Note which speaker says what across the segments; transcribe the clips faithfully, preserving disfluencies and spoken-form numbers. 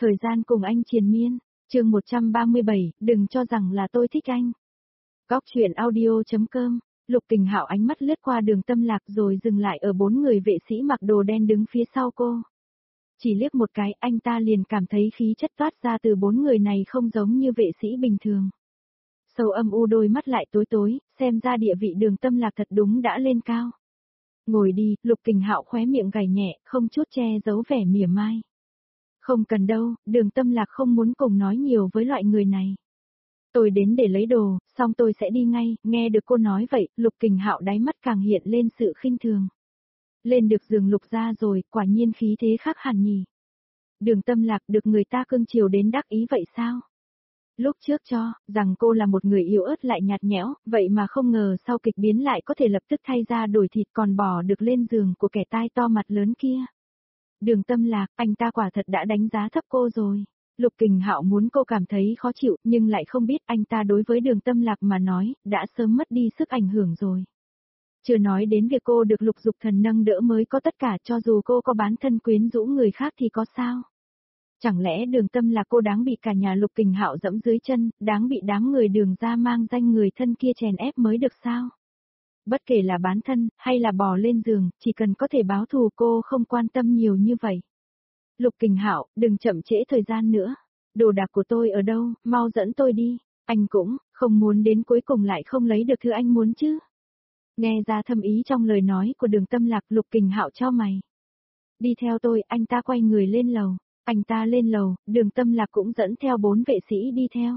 Speaker 1: Thời gian cùng anh triền miên, chương một trăm ba mươi bảy, đừng cho rằng là tôi thích anh. Góc truyện audio.com, Lục Kình Hạo ánh mắt lướt qua Đường Tâm Lạc rồi dừng lại ở bốn người vệ sĩ mặc đồ đen đứng phía sau cô. Chỉ liếc một cái, anh ta liền cảm thấy khí chất toát ra từ bốn người này không giống như vệ sĩ bình thường. Sâu âm u đôi mắt lại tối tối, xem ra địa vị Đường Tâm Lạc thật đúng đã lên cao. Ngồi đi, Lục Kình Hạo khóe miệng gảy nhẹ, không chút che giấu vẻ mỉa mai. Không cần đâu, Đường Tâm Lạc không muốn cùng nói nhiều với loại người này. Tôi đến để lấy đồ, xong tôi sẽ đi ngay, nghe được cô nói vậy, Lục Kình Hạo đáy mắt càng hiện lên sự khinh thường. Lên được giường Lục ra rồi, quả nhiên khí thế khác hẳn nhỉ. Đường Tâm Lạc được người ta cưng chiều đến đắc ý vậy sao? Lúc trước cho, rằng cô là một người yếu ớt lại nhạt nhẽo, vậy mà không ngờ sau kịch biến lại có thể lập tức thay ra đổi thịt còn bỏ được lên giường của kẻ tai to mặt lớn kia. Đường Tâm Lạc, anh ta quả thật đã đánh giá thấp cô rồi. Lục Kình Hạo muốn cô cảm thấy khó chịu, nhưng lại không biết anh ta đối với Đường Tâm Lạc mà nói, đã sớm mất đi sức ảnh hưởng rồi. Chưa nói đến việc cô được Lục Dục Thần nâng đỡ mới có tất cả, cho dù cô có bán thân quyến rũ người khác thì có sao? Chẳng lẽ Đường Tâm Lạc cô đáng bị cả nhà Lục Kình Hạo dẫm dưới chân, đáng bị đám người Đường gia mang danh người thân kia chèn ép mới được sao? Bất kể là bán thân, hay là bò lên giường, chỉ cần có thể báo thù cô không quan tâm nhiều như vậy. Lục Kình Hạo, đừng chậm trễ thời gian nữa. Đồ đạc của tôi ở đâu, mau dẫn tôi đi. Anh cũng, không muốn đến cuối cùng lại không lấy được thứ anh muốn chứ. Nghe ra thâm ý trong lời nói của Đường Tâm Lạc, Lục Kình Hạo chau mày. Đi theo tôi, anh ta quay người lên lầu. Anh ta lên lầu, Đường Tâm Lạc cũng dẫn theo bốn vệ sĩ đi theo.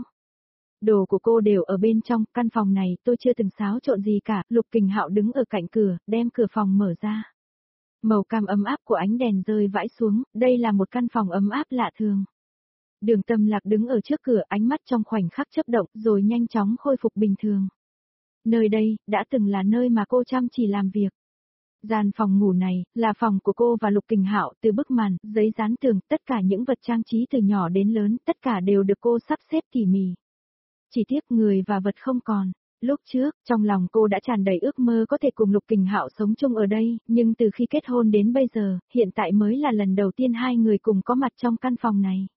Speaker 1: Đồ của cô đều ở bên trong, căn phòng này tôi chưa từng xáo trộn gì cả. Lục Kình Hạo đứng ở cạnh cửa, đem cửa phòng mở ra. Màu cam ấm áp của ánh đèn rơi vãi xuống, đây là một căn phòng ấm áp lạ thường. Đường Tâm Lạc đứng ở trước cửa, ánh mắt trong khoảnh khắc chớp động rồi nhanh chóng khôi phục bình thường. Nơi đây, đã từng là nơi mà cô chăm chỉ làm việc. Gian phòng ngủ này, là phòng của cô và Lục Kình Hạo, từ bức màn, giấy dán tường, tất cả những vật trang trí từ nhỏ đến lớn, tất cả đều được cô sắp xếp tỉ mỉ. Chỉ tiếc người và vật không còn. Lúc trước, trong lòng cô đã tràn đầy ước mơ có thể cùng Lục Kình Hạo sống chung ở đây, nhưng từ khi kết hôn đến bây giờ, hiện tại mới là lần đầu tiên hai người cùng có mặt trong căn phòng này.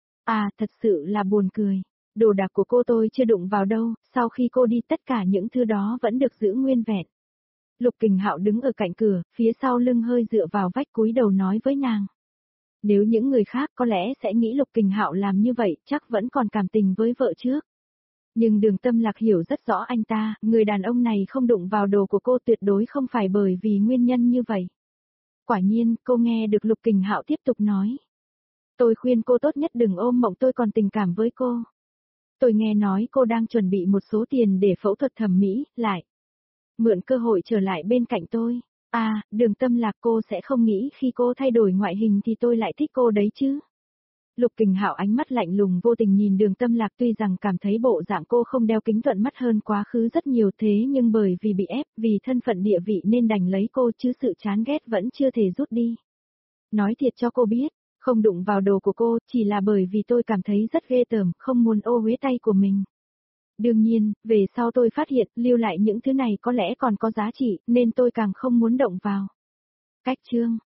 Speaker 1: À, thật sự là buồn cười. Đồ đạc của cô tôi chưa đụng vào đâu, sau khi cô đi tất cả những thứ đó vẫn được giữ nguyên vẹn. Lục Kình Hạo đứng ở cạnh cửa, phía sau lưng hơi dựa vào vách cúi đầu nói với nàng. Nếu những người khác có lẽ sẽ nghĩ Lục Kình Hạo làm như vậy, chắc vẫn còn cảm tình với vợ trước. Nhưng Đường Tâm Lạc hiểu rất rõ anh ta, người đàn ông này không đụng vào đồ của cô tuyệt đối không phải bởi vì nguyên nhân như vậy. Quả nhiên, cô nghe được Lục Kình Hạo tiếp tục nói. Tôi khuyên cô tốt nhất đừng ôm mộng tôi còn tình cảm với cô. Tôi nghe nói cô đang chuẩn bị một số tiền để phẫu thuật thẩm mỹ, lại mượn cơ hội trở lại bên cạnh tôi. À, Đường Tâm Lạc cô sẽ không nghĩ khi cô thay đổi ngoại hình thì tôi lại thích cô đấy chứ. Lục Kình Hạo ánh mắt lạnh lùng vô tình nhìn Đường Tâm Lạc, tuy rằng cảm thấy bộ dạng cô không đeo kính thuận mắt hơn quá khứ rất nhiều, thế nhưng bởi vì bị ép, vì thân phận địa vị nên đành lấy cô, chứ sự chán ghét vẫn chưa thể rút đi. Nói thiệt cho cô biết, không đụng vào đồ của cô chỉ là bởi vì tôi cảm thấy rất ghê tởm, không muốn ô uế tay của mình. Đương nhiên, về sau tôi phát hiện lưu lại những thứ này có lẽ còn có giá trị, nên tôi càng không muốn động vào. Cách chương